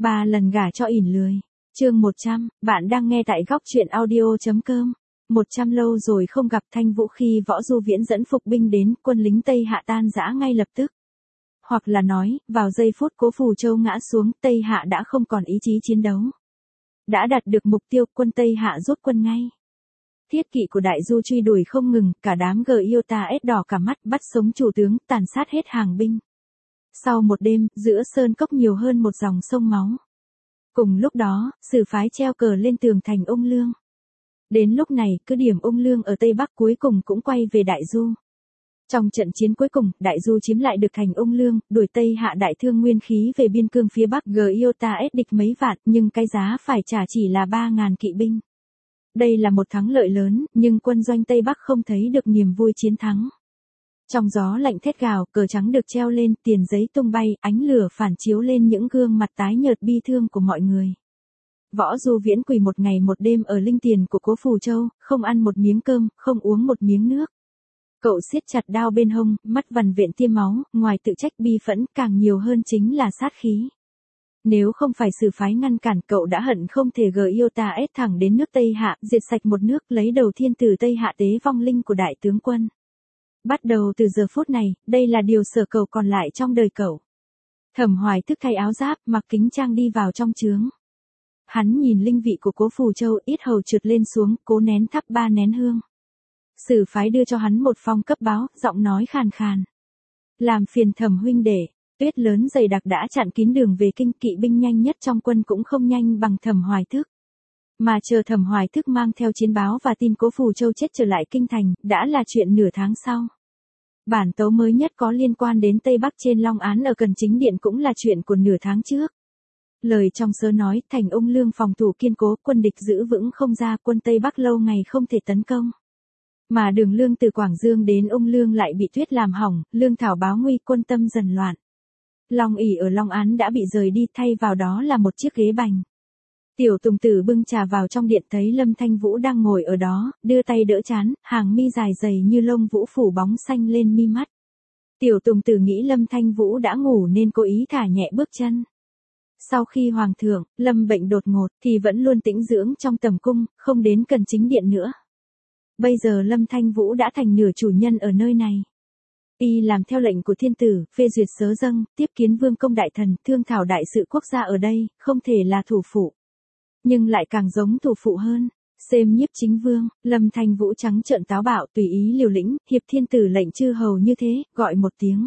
3 lần gả cho ỉn lười. Chương 100, bạn đang nghe tại góc truyện audio.com. 100 lâu rồi không gặp Thanh Vũ khi Võ Du Viễn dẫn phục binh đến, quân lính Tây Hạ tan rã ngay lập tức. Hoặc là nói, vào giây phút Cố Phù Châu ngã xuống, Tây Hạ đã không còn ý chí chiến đấu. Đã đạt được mục tiêu, quân Tây Hạ rút quân ngay. Thiết kỵ của Đại Du truy đuổi không ngừng, cả đám Iota ết đỏ cả mắt, bắt sống chủ tướng, tàn sát hết hàng binh. Sau một đêm, giữa sơn cốc nhiều hơn một dòng sông máu. Cùng lúc đó, Sử phái treo cờ lên tường thành Ung Lương. Đến lúc này, cứ điểm Ung Lương ở Tây Bắc cuối cùng cũng quay về Đại Du. Trong trận chiến cuối cùng, Đại Du chiếm lại được thành Ung Lương, đuổi Tây Hạ đại thương nguyên khí về biên cương phía Bắc. Iota ết địch mấy vạn, nhưng cái giá phải trả chỉ là 3.000 kỵ binh. Đây là một thắng lợi lớn, nhưng quân doanh Tây Bắc không thấy được niềm vui chiến thắng. Trong gió lạnh thét gào, cờ trắng được treo lên, tiền giấy tung bay, ánh lửa phản chiếu lên những gương mặt tái nhợt bi thương của mọi người. Võ Du Viễn quỳ một ngày một đêm ở linh tiền của Cố Phù Châu, không ăn một miếng cơm, không uống một miếng nước. Cậu siết chặt đao bên hông, mắt vằn vện tia máu, ngoài tự trách bi phẫn, càng nhiều hơn chính là sát khí. Nếu không phải Sử phái ngăn cản, cậu đã hận không thể Iota ết thẳng đến nước Tây Hạ, diệt sạch một nước, lấy đầu thiên tử Tây Hạ tế vong linh của đại tướng quân. Bắt đầu từ giờ phút này, đây là điều sở cầu còn lại trong đời cậu. Thẩm Hoài Thức thay áo giáp, mặc kính trang đi vào trong trướng. Hắn nhìn linh vị của Cố Phù Châu, yết hầu trượt lên xuống, cố nén thắp 3 nén hương. Sử phái đưa cho hắn một phong cấp báo, giọng nói khàn khàn. Làm phiền Thẩm huynh đệ, tuyết lớn dày đặc đã chặn kín đường về kinh, kỵ binh nhanh nhất trong quân cũng không nhanh bằng Thẩm Hoài Thức. Mà chờ Thẩm Hoài Thức mang theo chiến báo và tin Cố Phù Châu chết trở lại kinh thành, đã là chuyện nửa tháng sau. Bản tấu mới nhất có liên quan đến Tây Bắc trên Long Án ở Cần Chính Điện cũng là chuyện của nửa tháng trước. Lời trong sớ nói, thành Ung Lương phòng thủ kiên cố, quân địch giữ vững không ra, quân Tây Bắc lâu ngày không thể tấn công. Mà đường lương từ Quảng Dương đến Ung Lương lại bị tuyết làm hỏng, lương thảo báo nguy, quân tâm dần loạn. Long ỷ ở Long Án đã bị rời đi, thay vào đó là một chiếc ghế bành. Tiểu Tùng Tử bưng trà vào trong điện, thấy Lâm Thanh Vũ đang ngồi ở đó, đưa tay đỡ trán, hàng mi dài dày như lông vũ phủ bóng xanh lên mi mắt. Tiểu Tùng Tử nghĩ Lâm Thanh Vũ đã ngủ nên cố ý thả nhẹ bước chân. Sau khi Hoàng thượng, Lâm bệnh đột ngột thì vẫn luôn tĩnh dưỡng trong tầm cung, không đến Cần Chính Điện nữa. Bây giờ Lâm Thanh Vũ đã thành nửa chủ nhân ở nơi này. Y làm theo lệnh của thiên tử, phê duyệt sớ dâng, tiếp kiến vương công đại thần, thương thảo đại sự quốc gia ở đây, không thể là thủ phụ. Nhưng lại càng giống thủ phụ hơn. Xem nhiếp chính vương, Lâm Thanh Vũ trắng trợn táo bạo, tùy ý liều lĩnh, hiệp thiên tử lệnh chư hầu như thế, gọi một tiếng.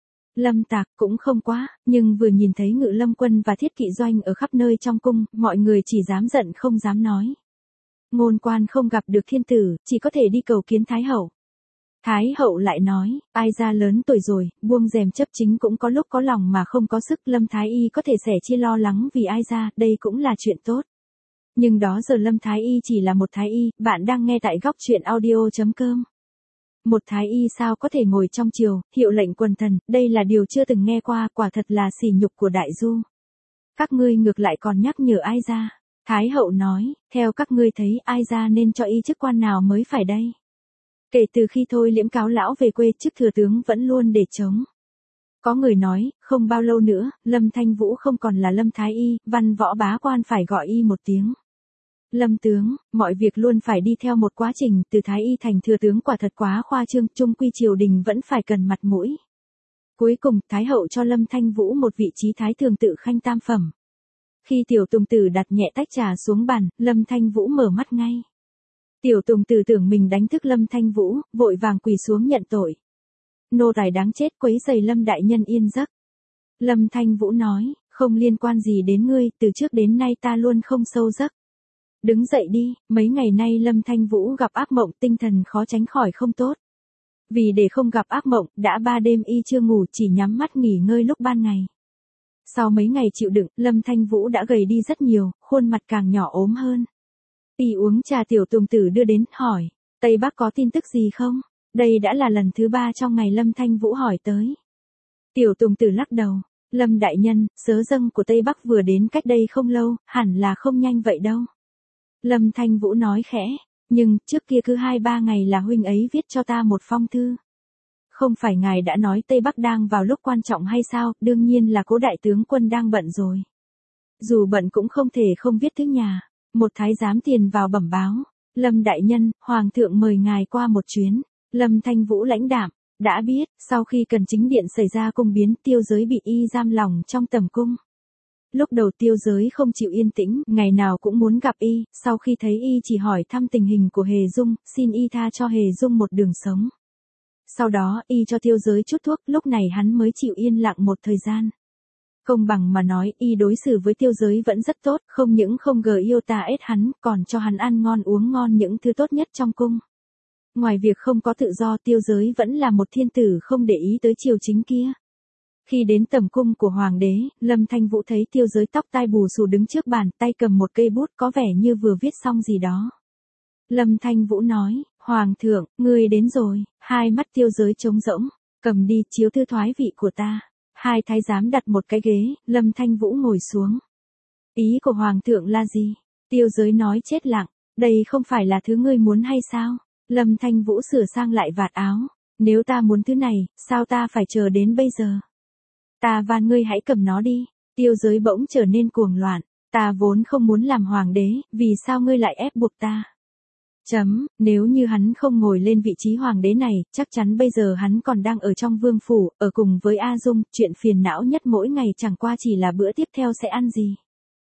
Lâm Tạc cũng không quá, nhưng vừa nhìn thấy Ngự Lâm quân và thiết kỵ doanh ở khắp nơi trong cung, mọi người chỉ dám giận không dám nói. Ngôn quan không gặp được thiên tử, chỉ có thể đi cầu kiến Thái hậu. Thái hậu lại nói, ai ra lớn tuổi rồi, buông rèm chấp chính cũng có lúc có lòng mà không có sức, Lâm Thái y có thể sẻ chia lo lắng vì ai ra, đây cũng là chuyện tốt. Nhưng đó giờ Lâm Thái y chỉ là một thái y, bạn đang nghe tại góc truyện audio.com. Một thái y sao có thể ngồi trong triều, hiệu lệnh quần thần, đây là điều chưa từng nghe qua, quả thật là sỉ nhục của Đại Du. Các ngươi ngược lại còn nhắc nhở ai ra. Thái hậu nói, theo các ngươi thấy ai ra nên cho y chức quan nào mới phải đây. Kể từ khi Thôi Liễm cáo lão về quê, chức thừa tướng vẫn luôn để trống. Có người nói, không bao lâu nữa, Lâm Thanh Vũ không còn là Lâm Thái y, văn võ bá quan phải gọi y một tiếng. Lâm tướng, mọi việc luôn phải đi theo một quá trình, từ Thái y thành thừa tướng quả thật quá khoa trương, chung quy triều đình vẫn phải cần mặt mũi. Cuối cùng, Thái hậu cho Lâm Thanh Vũ một vị trí Thái thường tự khanh tam phẩm. Khi Tiểu Tùng Tử đặt nhẹ tách trà xuống bàn, Lâm Thanh Vũ mở mắt ngay. Tiểu Tùng Tử tưởng mình đánh thức Lâm Thanh Vũ, vội vàng quỳ xuống nhận tội. Nô tài đáng chết, quấy rầy Lâm đại nhân yên giấc. Lâm Thanh Vũ nói, không liên quan gì đến ngươi, từ trước đến nay ta luôn không sâu giấc. Đứng dậy đi, mấy ngày nay Lâm Thanh Vũ gặp ác mộng, tinh thần khó tránh khỏi không tốt. Vì để không gặp ác mộng, đã 3 đêm y chưa ngủ, chỉ nhắm mắt nghỉ ngơi lúc ban ngày. Sau mấy ngày chịu đựng, Lâm Thanh Vũ đã gầy đi rất nhiều, khuôn mặt càng nhỏ ốm hơn. Y uống trà Tiểu Tùng Tử đưa đến, hỏi, Tây Bắc có tin tức gì không? Đây đã là lần thứ 3 trong ngày Lâm Thanh Vũ hỏi tới. Tiểu Tùng Tử lắc đầu, Lâm đại nhân, sớ dâng của Tây Bắc vừa đến cách đây không lâu, hẳn là không nhanh vậy đâu. Lâm Thanh Vũ nói khẽ, nhưng, trước kia cứ 2-3 ngày là huynh ấy viết cho ta một phong thư. Không phải ngài đã nói Tây Bắc đang vào lúc quan trọng hay sao, đương nhiên là Cố đại tướng quân đang bận rồi. Dù bận cũng không thể không viết thư nhà. Một thái giám tiền vào bẩm báo. Lâm đại nhân, hoàng thượng mời ngài qua một chuyến. Lâm Thanh Vũ lãnh đạm. Đã biết, sau khi Cần Chính Điện xảy ra cung biến, Tiêu Giới bị y giam lòng trong tầm cung. Lúc đầu Tiêu Giới không chịu yên tĩnh, ngày nào cũng muốn gặp y, sau khi thấy y chỉ hỏi thăm tình hình của Hề Dung, xin y tha cho Hề Dung một đường sống. Sau đó, y cho Tiêu Giới chút thuốc, lúc này hắn mới chịu yên lặng một thời gian. Công bằng mà nói, y đối xử với Tiêu Giới vẫn rất tốt, không những không gờ yêu ta ết hắn, còn cho hắn ăn ngon uống ngon những thứ tốt nhất trong cung. Ngoài việc không có tự do, Tiêu Giới vẫn là một thiên tử không để ý tới triều chính kia. Khi đến tầm cung của hoàng đế, Lâm Thanh Vũ thấy Tiêu Giới tóc tai bù xù đứng trước bàn, tay cầm một cây bút có vẻ như vừa viết xong gì đó. Lâm Thanh Vũ nói, Hoàng thượng, ngươi đến rồi. Hai mắt Tiêu Giới trống rỗng, cầm đi chiếu thư thoái vị của ta. Hai thái giám đặt một cái ghế, Lâm Thanh Vũ ngồi xuống. Ý của Hoàng thượng là gì? Tiêu Giới nói chết lặng, đây không phải là thứ ngươi muốn hay sao? Lâm Thanh Vũ sửa sang lại vạt áo. Nếu ta muốn thứ này, sao ta phải chờ đến bây giờ? Ta van ngươi hãy cầm nó đi. Tiêu Giới bỗng trở nên cuồng loạn. Ta vốn không muốn làm hoàng đế, vì sao ngươi lại ép buộc ta? Nếu như hắn không ngồi lên vị trí hoàng đế này, chắc chắn bây giờ hắn còn đang ở trong vương phủ, ở cùng với A Dung, chuyện phiền não nhất mỗi ngày chẳng qua chỉ là bữa tiếp theo sẽ ăn gì.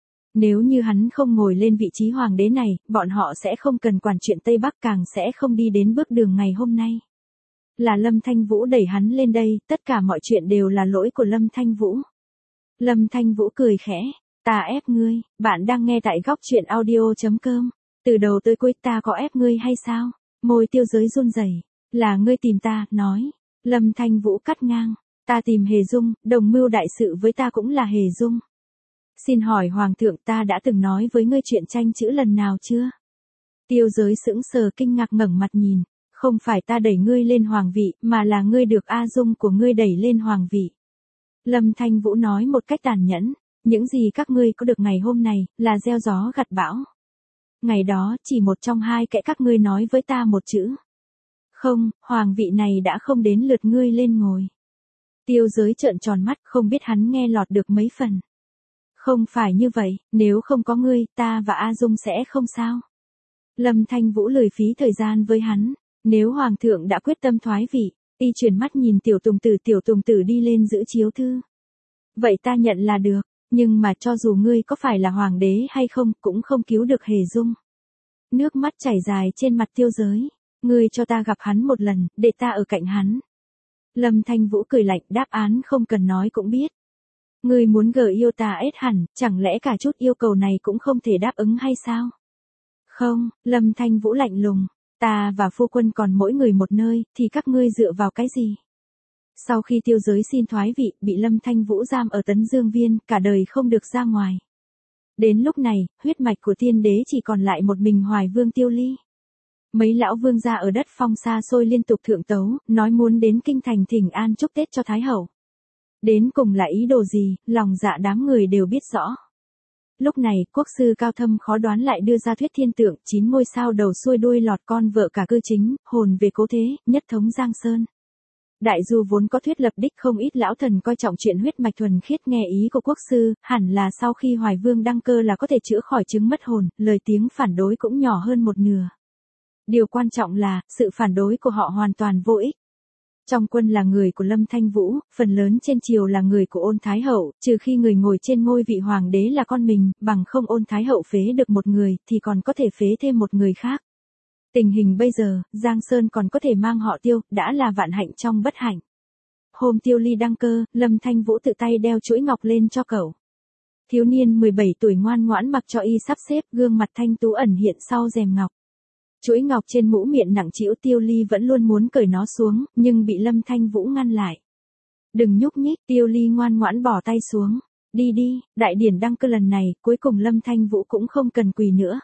Nếu như hắn không ngồi lên vị trí hoàng đế này, bọn họ sẽ không cần quản chuyện Tây Bắc, càng sẽ không đi đến bước đường ngày hôm nay. Là Lâm Thanh Vũ đẩy hắn lên đây, tất cả mọi chuyện đều là lỗi của Lâm Thanh Vũ. Lâm Thanh Vũ cười khẽ, ta ép ngươi. Bạn đang nghe tại góc truyện audio.com. Từ đầu tới cuối ta có ép ngươi hay sao? Môi Tiêu Giới run rẩy. Là ngươi tìm ta, nói. Lâm Thanh Vũ cắt ngang. Ta tìm Hề Dung, đồng mưu đại sự với ta cũng là Hề Dung. Xin hỏi Hoàng thượng, ta đã từng nói với ngươi chuyện tranh chữ lần nào chưa? Tiêu Giới sững sờ kinh ngạc ngẩng mặt nhìn. Không phải ta đẩy ngươi lên hoàng vị, mà là ngươi được A Dung của ngươi đẩy lên hoàng vị. Lâm Thanh Vũ nói một cách tàn nhẫn. Những gì các ngươi có được ngày hôm này, là gieo gió gặt bão. Ngày đó, chỉ một trong hai kẻ các ngươi nói với ta một chữ. Không, hoàng vị này đã không đến lượt ngươi lên ngồi. Tiêu Giới trợn tròn mắt, không biết hắn nghe lọt được mấy phần. Không phải như vậy, nếu không có ngươi, ta và A Dung sẽ không sao. Lâm Thanh Vũ lười phí thời gian với hắn. Nếu hoàng thượng đã quyết tâm thoái vị, y chuyển mắt nhìn tiểu tùng tử đi lên giữ chiếu thư. Vậy ta nhận là được. Nhưng mà cho dù ngươi có phải là hoàng đế hay không, cũng không cứu được Hề Dung. Nước mắt chảy dài trên mặt Tiêu Giới. Ngươi cho ta gặp hắn một lần, để ta ở cạnh hắn. Lâm Thanh Vũ cười lạnh, đáp án không cần nói cũng biết. Ngươi muốn gờ yêu ta ết hẳn, chẳng lẽ cả chút yêu cầu này cũng không thể đáp ứng hay sao? Không, Lâm Thanh Vũ lạnh lùng. Ta và phu quân còn mỗi người một nơi, thì các ngươi dựa vào cái gì? Sau khi Tiêu Giới xin thoái vị, bị Lâm Thanh Vũ giam ở Tấn Dương Viên, cả đời không được ra ngoài. Đến lúc này, huyết mạch của tiên đế chỉ còn lại một mình Hoài Vương Tiêu Ly. Mấy lão vương gia ở đất Phong xa xôi liên tục thượng tấu, nói muốn đến kinh thành thỉnh an chúc Tết cho Thái Hậu. Đến cùng là ý đồ gì, lòng dạ đám người đều biết rõ. Lúc này, quốc sư cao thâm khó đoán lại đưa ra thuyết thiên tượng, 9 ngôi sao đầu xuôi đuôi lọt con vợ cả cư chính, hồn về cố thế, nhất thống Giang Sơn. Đại du vốn có thuyết lập đích, không ít lão thần coi trọng chuyện huyết mạch thuần khiết, nghe ý của quốc sư, hẳn là sau khi Hoài Vương đăng cơ là có thể chữa khỏi chứng mất hồn, lời tiếng phản đối cũng nhỏ hơn một nửa. Điều quan trọng là, sự phản đối của họ hoàn toàn vô ích. Trong quân là người của Lâm Thanh Vũ, phần lớn trên triều là người của Ôn Thái Hậu, trừ khi người ngồi trên ngôi vị hoàng đế là con mình, bằng không Ôn Thái Hậu phế được một người, thì còn có thể phế thêm một người khác. Tình hình bây giờ, Giang Sơn còn có thể mang họ Tiêu, đã là vạn hạnh trong bất hạnh. Hôm Tiêu Ly đăng cơ, Lâm Thanh Vũ tự tay đeo chuỗi ngọc lên cho cậu. Thiếu niên 17 tuổi ngoan ngoãn mặc cho y sắp xếp, gương mặt thanh tú ẩn hiện sau rèm ngọc. Chuỗi ngọc trên mũ miệng nặng trĩu, Tiêu Ly vẫn luôn muốn cởi nó xuống, nhưng bị Lâm Thanh Vũ ngăn lại. Đừng nhúc nhích, Tiêu Ly ngoan ngoãn bỏ tay xuống. Đi đi, đại điển đăng cơ lần này, cuối cùng Lâm Thanh Vũ cũng không cần quỳ nữa.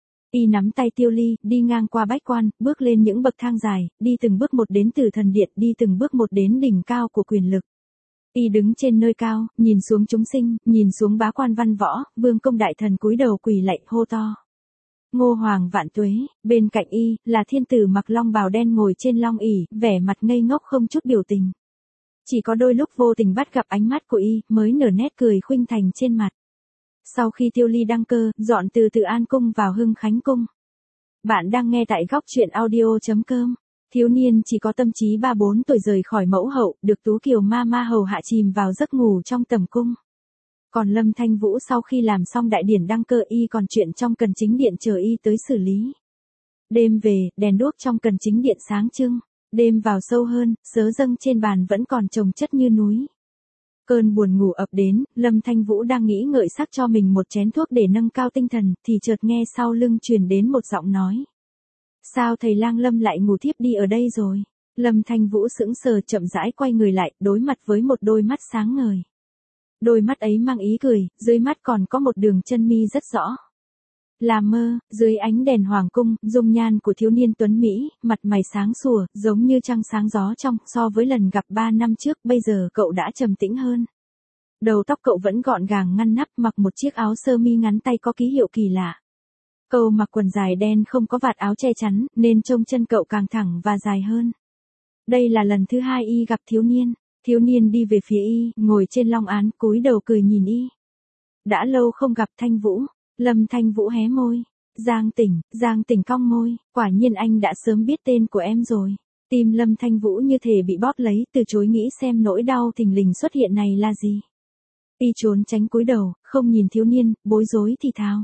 Y nắm tay Tiêu Ly, đi ngang qua bách quan, bước lên những bậc thang dài, đi từng bước một đến Tử Thần Điện, đi từng bước một đến đỉnh cao của quyền lực. Y đứng trên nơi cao, nhìn xuống chúng sinh, nhìn xuống bá quan văn võ, vương công đại thần cúi đầu quỳ lạy hô to. Ngô Hoàng vạn tuế, bên cạnh y, là thiên tử mặc long bào đen ngồi trên long ỷ, vẻ mặt ngây ngốc không chút biểu tình. Chỉ có đôi lúc vô tình bắt gặp ánh mắt của y, mới nở nét cười khuynh thành trên mặt. Sau khi Tiêu Ly đăng cơ, dọn từ Từ An Cung vào Hưng Khánh Cung. Bạn đang nghe tại góc truyện audio.com. Thiếu niên chỉ có tâm trí 3-4 tuổi rời khỏi mẫu hậu, được Tú Kiều ma hầu hạ chìm vào giấc ngủ trong tầm cung. Còn Lâm Thanh Vũ sau khi làm xong đại điển đăng cơ y còn chuyện trong cần chính điện chờ y tới xử lý. Đêm về, đèn đuốc trong cần chính điện sáng trưng. Đêm vào sâu hơn, sớ dâng trên bàn vẫn còn chồng chất như núi. Cơn buồn ngủ ập đến, Lâm Thanh Vũ đang nghĩ ngợi sắc cho mình một chén thuốc để nâng cao tinh thần, thì chợt nghe sau lưng truyền đến một giọng nói. Sao thầy lang Lâm lại ngủ thiếp đi ở đây rồi? Lâm Thanh Vũ sững sờ chậm rãi quay người lại, đối mặt với một đôi mắt sáng ngời. Đôi mắt ấy mang ý cười, dưới mắt còn có một đường chân mi rất rõ. Là mơ, dưới ánh đèn hoàng cung, dung nhan của thiếu niên tuấn Mỹ, mặt mày sáng sủa, giống như trăng sáng gió trong, so với lần gặp 3 năm trước, bây giờ cậu đã trầm tĩnh hơn. Đầu tóc cậu vẫn gọn gàng ngăn nắp, mặc một chiếc áo sơ mi ngắn tay có ký hiệu kỳ lạ. Cậu mặc quần dài đen không có vạt áo che chắn, nên trông chân cậu càng thẳng và dài hơn. Đây là lần thứ 2 y gặp thiếu niên đi về phía y, ngồi trên long án, cúi đầu cười nhìn y. Đã lâu không gặp Thanh Vũ. Lâm Thanh Vũ hé môi. Giang Tỉnh cong môi, quả nhiên anh đã sớm biết tên của em rồi. Tim Lâm Thanh Vũ như thể bị bóp lấy, từ chối nghĩ xem nỗi đau thình lình xuất hiện này là gì. Y trốn tránh cúi đầu, không nhìn thiếu niên, bối rối thì thào.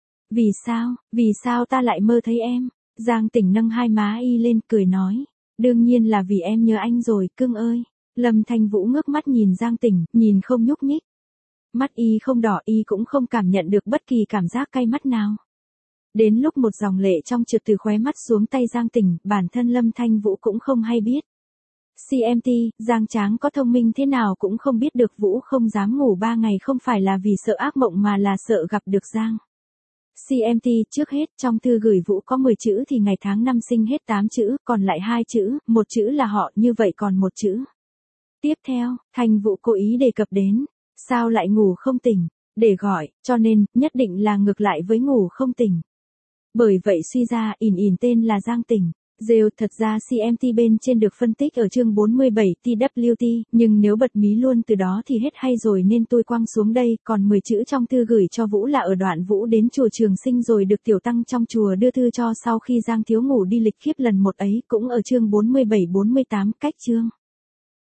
Vì sao ta lại mơ thấy em? Giang Tỉnh nâng hai má y lên, cười nói. Đương nhiên là vì em nhớ anh rồi, cưng ơi. Lâm Thanh Vũ ngước mắt nhìn Giang Tỉnh, nhìn không nhúc nhích. Mắt y không đỏ, y cũng không cảm nhận được bất kỳ cảm giác cay mắt nào. Đến lúc một dòng lệ trong trượt từ khóe mắt xuống tay Giang Tỉnh, bản thân Lâm Thanh Vũ cũng không hay biết. CMT, Giang Tráng có thông minh thế nào cũng không biết được Vũ không dám ngủ 3 ngày không phải là vì sợ ác mộng mà là sợ gặp được Giang. CMT, trước hết, trong thư gửi Vũ có 10 chữ thì ngày tháng năm sinh hết 8 chữ, còn lại 2 chữ, một chữ là họ, như vậy còn một chữ. Tiếp theo, Thanh Vũ cố ý đề cập đến. Sao lại ngủ không tỉnh? Để gọi, cho nên, nhất định là ngược lại với ngủ không tỉnh. Bởi vậy suy ra, ỉn tên là Giang Tỉnh. Rêu, thật ra CMT bên trên được phân tích ở chương 47 TWT, nhưng nếu bật mí luôn từ đó thì hết hay rồi nên tôi quăng xuống đây, còn 10 chữ trong thư gửi cho Vũ là ở đoạn Vũ đến chùa Trường Sinh rồi được tiểu tăng trong chùa đưa thư cho sau khi Giang thiếu ngủ đi lịch khiếp lần một ấy, cũng ở chương 47-48 cách chương.